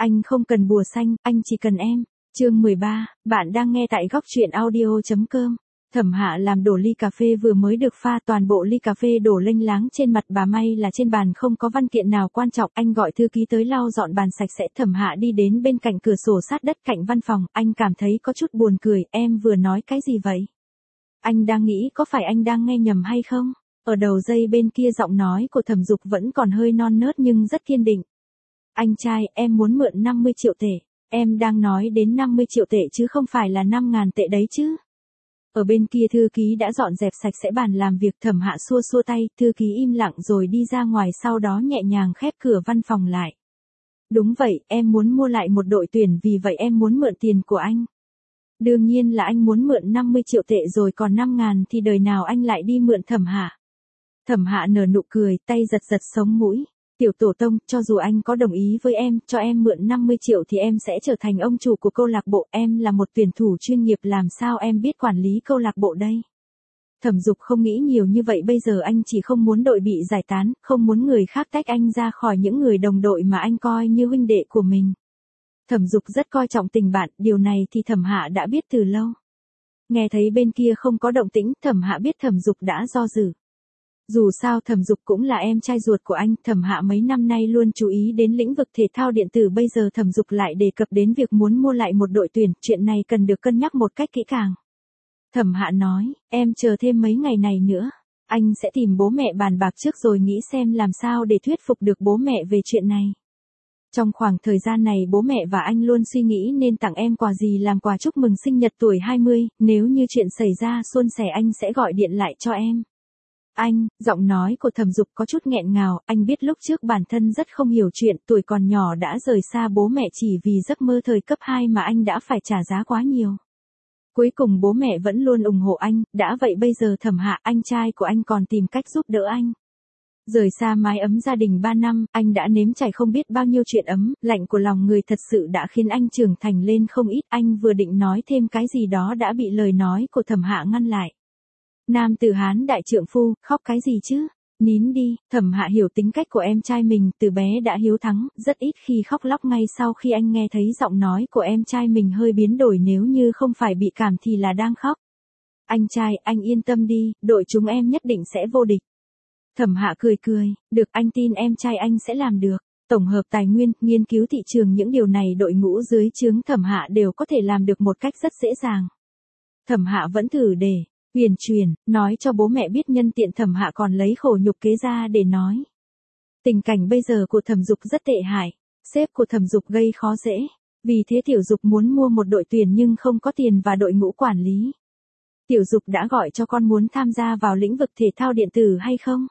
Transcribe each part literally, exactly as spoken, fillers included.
Anh không cần bùa xanh, anh chỉ cần em. Chương mười ba, bạn đang nghe tại góc truyện audio.com. Thẩm Hạ làm đổ ly cà phê vừa mới được pha, toàn bộ ly cà phê đổ lênh láng trên mặt bà, may là trên bàn không có văn kiện nào quan trọng. Anh gọi thư ký tới lau dọn bàn sạch sẽ. Thẩm Hạ đi đến bên cạnh cửa sổ sát đất cạnh văn phòng, anh cảm thấy có chút buồn cười. Em vừa nói cái gì vậy? Anh đang nghĩ có phải anh đang nghe nhầm hay không? Ở đầu dây bên kia giọng nói của Thẩm Dục vẫn còn hơi non nớt nhưng rất kiên định. Anh trai, em muốn mượn năm mươi triệu tệ. Em đang nói đến năm mươi triệu tệ chứ không phải là năm ngàn tệ đấy chứ. Ở bên kia thư ký đã dọn dẹp sạch sẽ bàn làm việc. Thẩm Hạ xua xua tay, thư ký im lặng rồi đi ra ngoài, sau đó nhẹ nhàng khép cửa văn phòng lại. Đúng vậy, em muốn mua lại một đội tuyển, vì vậy em muốn mượn tiền của anh. Đương nhiên là anh muốn mượn năm mươi triệu tệ rồi, còn năm ngàn thì đời nào anh lại đi mượn. Thẩm Hạ. Thẩm Hạ nở nụ cười, tay giật giật sống mũi. Tiểu tổ tông, cho dù anh có đồng ý với em, cho em mượn năm mươi triệu thì em sẽ trở thành ông chủ của câu lạc bộ. Em là một tuyển thủ chuyên nghiệp, làm sao em biết quản lý câu lạc bộ đây? Thẩm Dục không nghĩ nhiều như vậy, bây giờ anh chỉ không muốn đội bị giải tán, không muốn người khác tách anh ra khỏi những người đồng đội mà anh coi như huynh đệ của mình. Thẩm Dục rất coi trọng tình bạn, điều này thì Thẩm Hạ đã biết từ lâu. Nghe thấy bên kia không có động tĩnh, Thẩm Hạ biết Thẩm Dục đã do dự. Dù sao Thẩm Dục cũng là em trai ruột của anh, Thẩm Hạ mấy năm nay luôn chú ý đến lĩnh vực thể thao điện tử, bây giờ Thẩm Dục lại đề cập đến việc muốn mua lại một đội tuyển, chuyện này cần được cân nhắc một cách kỹ càng. Thẩm Hạ nói, em chờ thêm mấy ngày này nữa, anh sẽ tìm bố mẹ bàn bạc trước rồi nghĩ xem làm sao để thuyết phục được bố mẹ về chuyện này. Trong khoảng thời gian này bố mẹ và anh luôn suy nghĩ nên tặng em quà gì làm quà chúc mừng sinh nhật tuổi hai mươi, nếu như chuyện xảy ra suôn sẻ anh sẽ gọi điện lại cho em. Anh, giọng nói của Thẩm Dục có chút nghẹn ngào, anh biết lúc trước bản thân rất không hiểu chuyện, tuổi còn nhỏ đã rời xa bố mẹ chỉ vì giấc mơ thời cấp hai mà anh đã phải trả giá quá nhiều. Cuối cùng bố mẹ vẫn luôn ủng hộ anh, đã vậy bây giờ Thẩm Hạ, anh trai của anh còn tìm cách giúp đỡ anh. Rời xa mái ấm gia đình ba năm, anh đã nếm trải không biết bao nhiêu chuyện ấm, lạnh của lòng người thật sự đã khiến anh trưởng thành lên không ít. Anh vừa định nói thêm cái gì đó đã bị lời nói của Thẩm Hạ ngăn lại. Nam tử Hán đại trượng phu, khóc cái gì chứ? Nín đi. Thẩm Hạ hiểu tính cách của em trai mình, từ bé đã hiếu thắng, rất ít khi khóc lóc. Ngay sau khi anh nghe thấy giọng nói của em trai mình hơi biến đổi, nếu như không phải bị cảm thì là đang khóc. Anh trai, anh yên tâm đi, đội chúng em nhất định sẽ vô địch. Thẩm Hạ cười cười, được, anh tin em trai anh sẽ làm được. Tổng hợp tài nguyên, nghiên cứu thị trường, những điều này đội ngũ dưới trướng Thẩm Hạ đều có thể làm được một cách rất dễ dàng. Thẩm Hạ vẫn thử để huyền truyền, nói cho bố mẹ biết, nhân tiện Thẩm Hạ còn lấy khổ nhục kế ra để nói. Tình cảnh bây giờ của Thẩm Dục rất tệ hại, sếp của Thẩm Dục gây khó dễ, vì thế Tiểu Dục muốn mua một đội tuyển nhưng không có tiền và đội ngũ quản lý. Tiểu Dục đã gọi cho con muốn tham gia vào lĩnh vực thể thao điện tử hay không?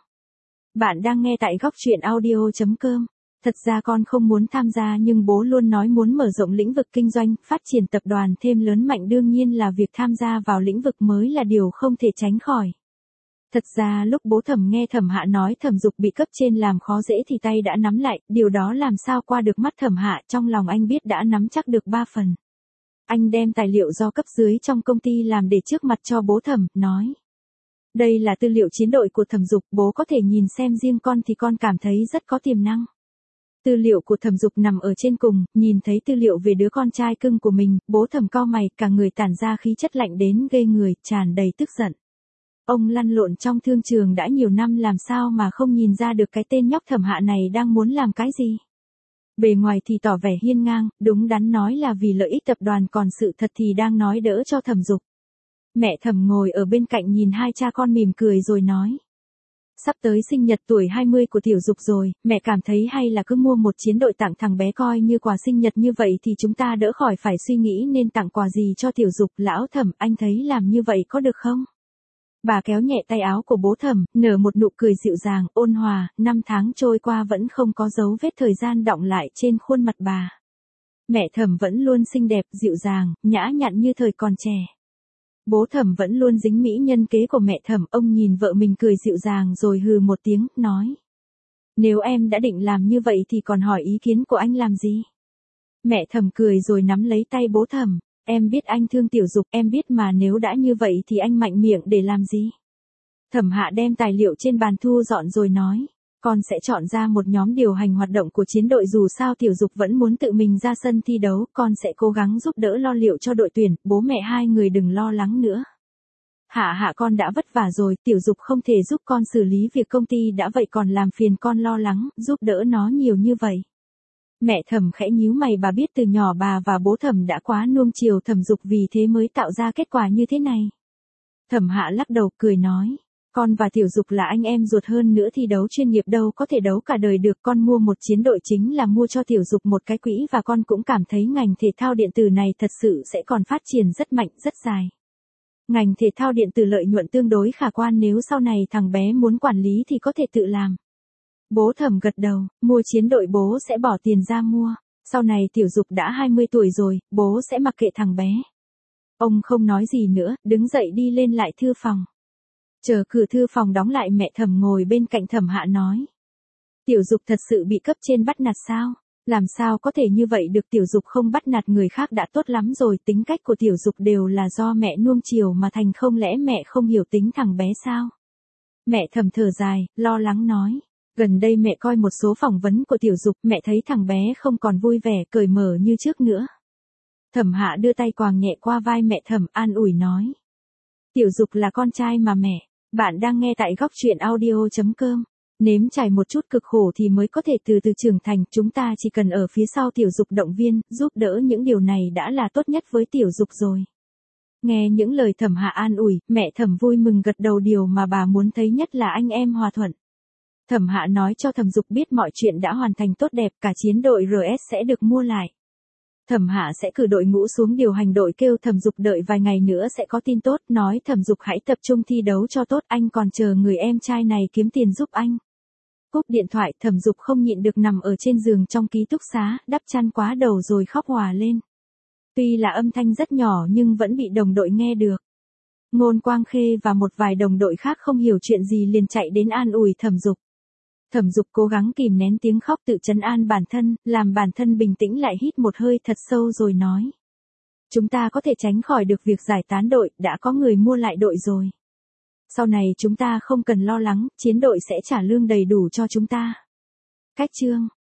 Bạn đang nghe tại góc truyện audio.com. Thật ra con không muốn tham gia nhưng bố luôn nói muốn mở rộng lĩnh vực kinh doanh, phát triển tập đoàn thêm lớn mạnh, đương nhiên là việc tham gia vào lĩnh vực mới là điều không thể tránh khỏi. Thật ra lúc bố Thẩm nghe Thẩm Hạ nói Thẩm Dục bị cấp trên làm khó dễ thì tay đã nắm lại, điều đó làm sao qua được mắt Thẩm Hạ, trong lòng anh biết đã nắm chắc được ba phần. Anh đem tài liệu do cấp dưới trong công ty làm để trước mặt cho bố Thẩm, nói. Đây là tư liệu chiến đội của Thẩm Dục, bố có thể nhìn xem, riêng con thì con cảm thấy rất có tiềm năng. Tư liệu của Thẩm Dục nằm ở trên cùng, nhìn thấy tư liệu về đứa con trai cưng của mình, bố Thẩm cau mày, cả người tản ra khí chất lạnh đến ghê người, tràn đầy tức giận. Ông lăn lộn trong thương trường đã nhiều năm, làm sao mà không nhìn ra được cái tên nhóc Thẩm Hạ này đang muốn làm cái gì. Bề ngoài thì tỏ vẻ hiên ngang, đúng đắn nói là vì lợi ích tập đoàn, còn sự thật thì đang nói đỡ cho Thẩm Dục. Mẹ Thẩm ngồi ở bên cạnh nhìn hai cha con mỉm cười rồi nói. Sắp tới sinh nhật tuổi hai mươi của Tiểu Dục rồi, mẹ cảm thấy hay là cứ mua một chiến đội tặng thằng bé coi như quà sinh nhật, như vậy thì chúng ta đỡ khỏi phải suy nghĩ nên tặng quà gì cho Tiểu Dục. Lão Thẩm, anh thấy làm như vậy có được không? Bà kéo nhẹ tay áo của bố Thẩm, nở một nụ cười dịu dàng, ôn hòa, năm tháng trôi qua vẫn không có dấu vết thời gian đọng lại trên khuôn mặt bà. Mẹ Thẩm vẫn luôn xinh đẹp, dịu dàng, nhã nhặn như thời còn trẻ. Bố Thẩm vẫn luôn dính mỹ nhân kế của mẹ Thẩm, ông nhìn vợ mình cười dịu dàng rồi hừ một tiếng, nói. Nếu em đã định làm như vậy thì còn hỏi ý kiến của anh làm gì? Mẹ Thẩm cười rồi nắm lấy tay bố Thẩm, em biết anh thương Tiểu Dục, em biết mà, nếu đã như vậy thì anh mạnh miệng để làm gì? Thẩm Hạ đem tài liệu trên bàn thu dọn rồi nói. Con sẽ chọn ra một nhóm điều hành hoạt động của chiến đội, dù sao Tiểu Dục vẫn muốn tự mình ra sân thi đấu, con sẽ cố gắng giúp đỡ lo liệu cho đội tuyển, bố mẹ hai người đừng lo lắng nữa. Hạ hạ con đã vất vả rồi, Tiểu Dục không thể giúp con xử lý việc công ty đã vậy còn làm phiền con lo lắng, giúp đỡ nó nhiều như vậy. Mẹ Thẩm khẽ nhíu mày, bà biết từ nhỏ bà và bố Thẩm đã quá nuông chiều Thẩm Dục, vì thế mới tạo ra kết quả như thế này. Thẩm Hạ lắc đầu cười nói, con và Tiểu Dục là anh em ruột, hơn nữa thi đấu chuyên nghiệp đâu có thể đấu cả đời được, con mua một chiến đội chính là mua cho Tiểu Dục một cái quỹ, và con cũng cảm thấy ngành thể thao điện tử này thật sự sẽ còn phát triển rất mạnh, rất dài. Ngành thể thao điện tử lợi nhuận tương đối khả quan, nếu sau này thằng bé muốn quản lý thì có thể tự làm. Bố Thẩm gật đầu, mua chiến đội bố sẽ bỏ tiền ra mua, sau này Tiểu Dục đã hai mươi tuổi rồi, bố sẽ mặc kệ thằng bé. Ông không nói gì nữa, đứng dậy đi lên lại thư phòng. Chờ cửa thư phòng đóng lại, mẹ Thẩm ngồi bên cạnh Thẩm Hạ nói. Tiểu Dục thật sự bị cấp trên bắt nạt sao? Làm sao có thể như vậy được, Tiểu Dục không bắt nạt người khác đã tốt lắm rồi, tính cách của Tiểu Dục đều là do mẹ nuông chiều mà thành, không lẽ mẹ không hiểu tính thằng bé sao? Mẹ Thẩm thở dài, lo lắng nói. Gần đây mẹ coi một số phỏng vấn của Tiểu Dục, mẹ thấy thằng bé không còn vui vẻ, cởi mở như trước nữa. Thẩm Hạ đưa tay quàng nhẹ qua vai mẹ Thẩm, an ủi nói. Tiểu Dục là con trai mà mẹ. Bạn đang nghe tại góc truyện audio chấm com. Nếm trải một chút cực khổ thì mới có thể từ từ trưởng thành, chúng ta chỉ cần ở phía sau Tiểu Dục động viên, giúp đỡ, những điều này đã là tốt nhất với Tiểu Dục rồi. Nghe những lời Thẩm Hạ an ủi, mẹ Thẩm vui mừng gật đầu, điều mà bà muốn thấy nhất là anh em hòa thuận. Thẩm Hạ nói cho Thẩm Dục biết mọi chuyện đã hoàn thành tốt đẹp, cả chiến đội rờ ét sẽ được mua lại. Thẩm Hạ sẽ cử đội ngũ xuống điều hành đội, kêu Thẩm Dục đợi vài ngày nữa sẽ có tin tốt, nói Thẩm Dục hãy tập trung thi đấu cho tốt, anh còn chờ người em trai này kiếm tiền giúp anh. Cúp điện thoại, Thẩm Dục không nhịn được nằm ở trên giường trong ký túc xá, đắp chăn quá đầu rồi khóc òa lên. Tuy là âm thanh rất nhỏ nhưng vẫn bị đồng đội nghe được. Ngôn Quang Khê và một vài đồng đội khác không hiểu chuyện gì liền chạy đến an ủi Thẩm Dục. Thẩm Dục cố gắng kìm nén tiếng khóc, tự trấn an bản thân, làm bản thân bình tĩnh lại, hít một hơi thật sâu rồi nói. Chúng ta có thể tránh khỏi được việc giải tán đội, đã có người mua lại đội rồi. Sau này chúng ta không cần lo lắng, chiến đội sẽ trả lương đầy đủ cho chúng ta. Cách chương